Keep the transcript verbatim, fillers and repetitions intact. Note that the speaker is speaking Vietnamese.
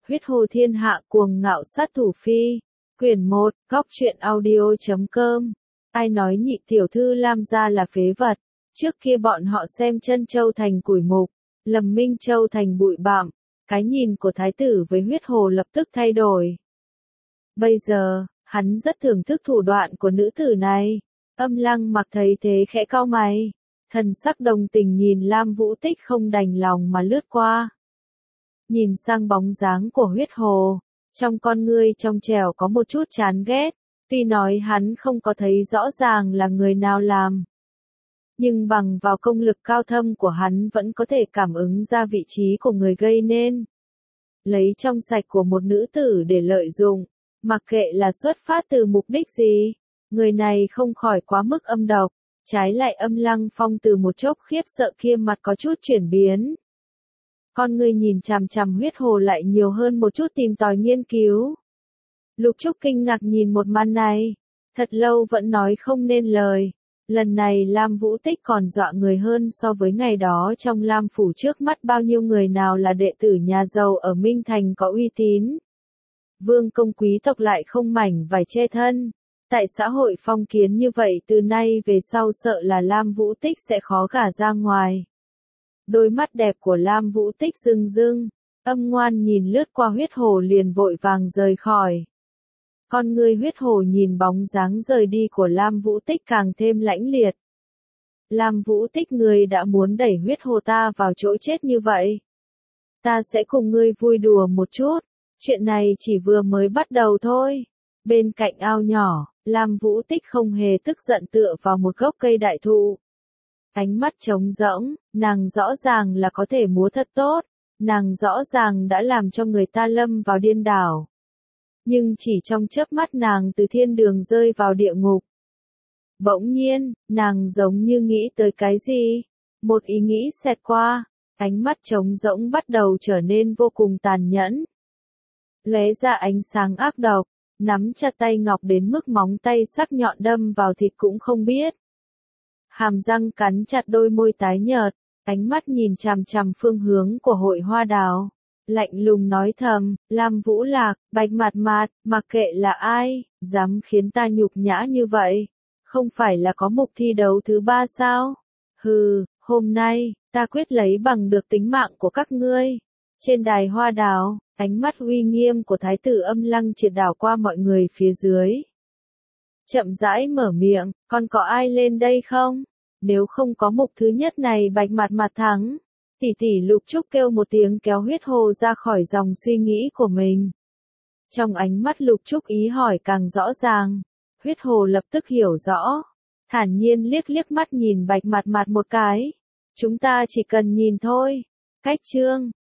Huyết hồ thiên hạ cuồng ngạo sát thủ phi. Quyển một, góc truyện audio.com. Ai nói nhị tiểu thư Lam gia là phế vật. Trước kia bọn họ xem Trân Châu thành củi mục, Lâm Minh Châu thành bụi bặm. Cái nhìn của thái tử với huyết hồ lập tức thay đổi. Bây giờ, hắn rất thưởng thức thủ đoạn của nữ tử này. Âm Lăng Mặc thấy thế khẽ cau mày. Thần sắc đồng tình nhìn Lam Vũ Tích không đành lòng mà lướt qua. Nhìn sang bóng dáng của huyết hồ, trong con ngươi trong trẻo có một chút chán ghét, tuy nói hắn không có thấy rõ ràng là người nào làm. Nhưng bằng vào công lực cao thâm của hắn vẫn có thể cảm ứng ra vị trí của người gây nên. Lấy trong sạch của một nữ tử để lợi dụng, mặc kệ là xuất phát từ mục đích gì, người này không khỏi quá mức âm độc. Trái lại Âm Lăng Phong từ một chốc khiếp sợ kia mặt có chút chuyển biến. Con người nhìn chằm chằm huyết hồ lại nhiều hơn một chút tìm tòi nghiên cứu. Lục Trúc kinh ngạc nhìn một màn này, thật lâu vẫn nói không nên lời. Lần này Lam Vũ Tích còn dọa người hơn so với ngày đó trong Lam Phủ trước mắt bao nhiêu người nào là đệ tử nhà giàu ở Minh Thành có uy tín. Vương công quý tộc lại không mảnh vải che thân. Tại xã hội phong kiến như vậy từ nay về sau sợ là Lam Vũ Tích sẽ khó gả ra ngoài. Đôi mắt đẹp của Lam Vũ Tích rưng rưng, Âm Ngoan nhìn lướt qua huyết hồ liền vội vàng rời khỏi. Con ngươi huyết hồ nhìn bóng dáng rời đi của Lam Vũ Tích càng thêm lãnh liệt. Lam Vũ Tích, ngươi đã muốn đẩy huyết hồ ta vào chỗ chết như vậy. Ta sẽ cùng ngươi vui đùa một chút, chuyện này chỉ vừa mới bắt đầu thôi. Bên cạnh ao nhỏ, Lam Vũ Tích không hề tức giận tựa vào một gốc cây đại thụ. Ánh mắt trống rỗng, nàng rõ ràng là có thể múa thật tốt, nàng rõ ràng đã làm cho người ta lâm vào điên đảo. Nhưng chỉ trong chớp mắt nàng từ thiên đường rơi vào địa ngục. Bỗng nhiên, nàng giống như nghĩ tới cái gì, một ý nghĩ xẹt qua, ánh mắt trống rỗng bắt đầu trở nên vô cùng tàn nhẫn. Lóe ra ánh sáng ác độc, nắm chặt tay ngọc đến mức móng tay sắc nhọn đâm vào thịt cũng không biết. Hàm răng cắn chặt đôi môi tái nhợt, ánh mắt nhìn chằm chằm phương hướng của Hội Hoa Đào, lạnh lùng nói thầm, Lam Vũ Lạc, Bạch Mạt Mạt, mặc kệ là ai, dám khiến ta nhục nhã như vậy, không phải là có mục thi đấu thứ ba sao? Hừ, hôm nay, ta quyết lấy bằng được tính mạng của các ngươi. Trên đài hoa đào, ánh mắt uy nghiêm của thái tử Âm Lăng triệt đảo qua mọi người phía dưới. Chậm rãi mở miệng, còn có ai lên đây không? Nếu không có mục thứ nhất này Bạch Mạt Mạt thắng. Tỷ tỷ Lục Trúc kêu một tiếng kéo huyết hồ ra khỏi dòng suy nghĩ của mình. Trong ánh mắt Lục Trúc ý hỏi càng rõ ràng. Huyết hồ lập tức hiểu rõ. Thản nhiên liếc liếc mắt nhìn Bạch Mạt Mạt một cái. Chúng ta chỉ cần nhìn thôi. Cách chương.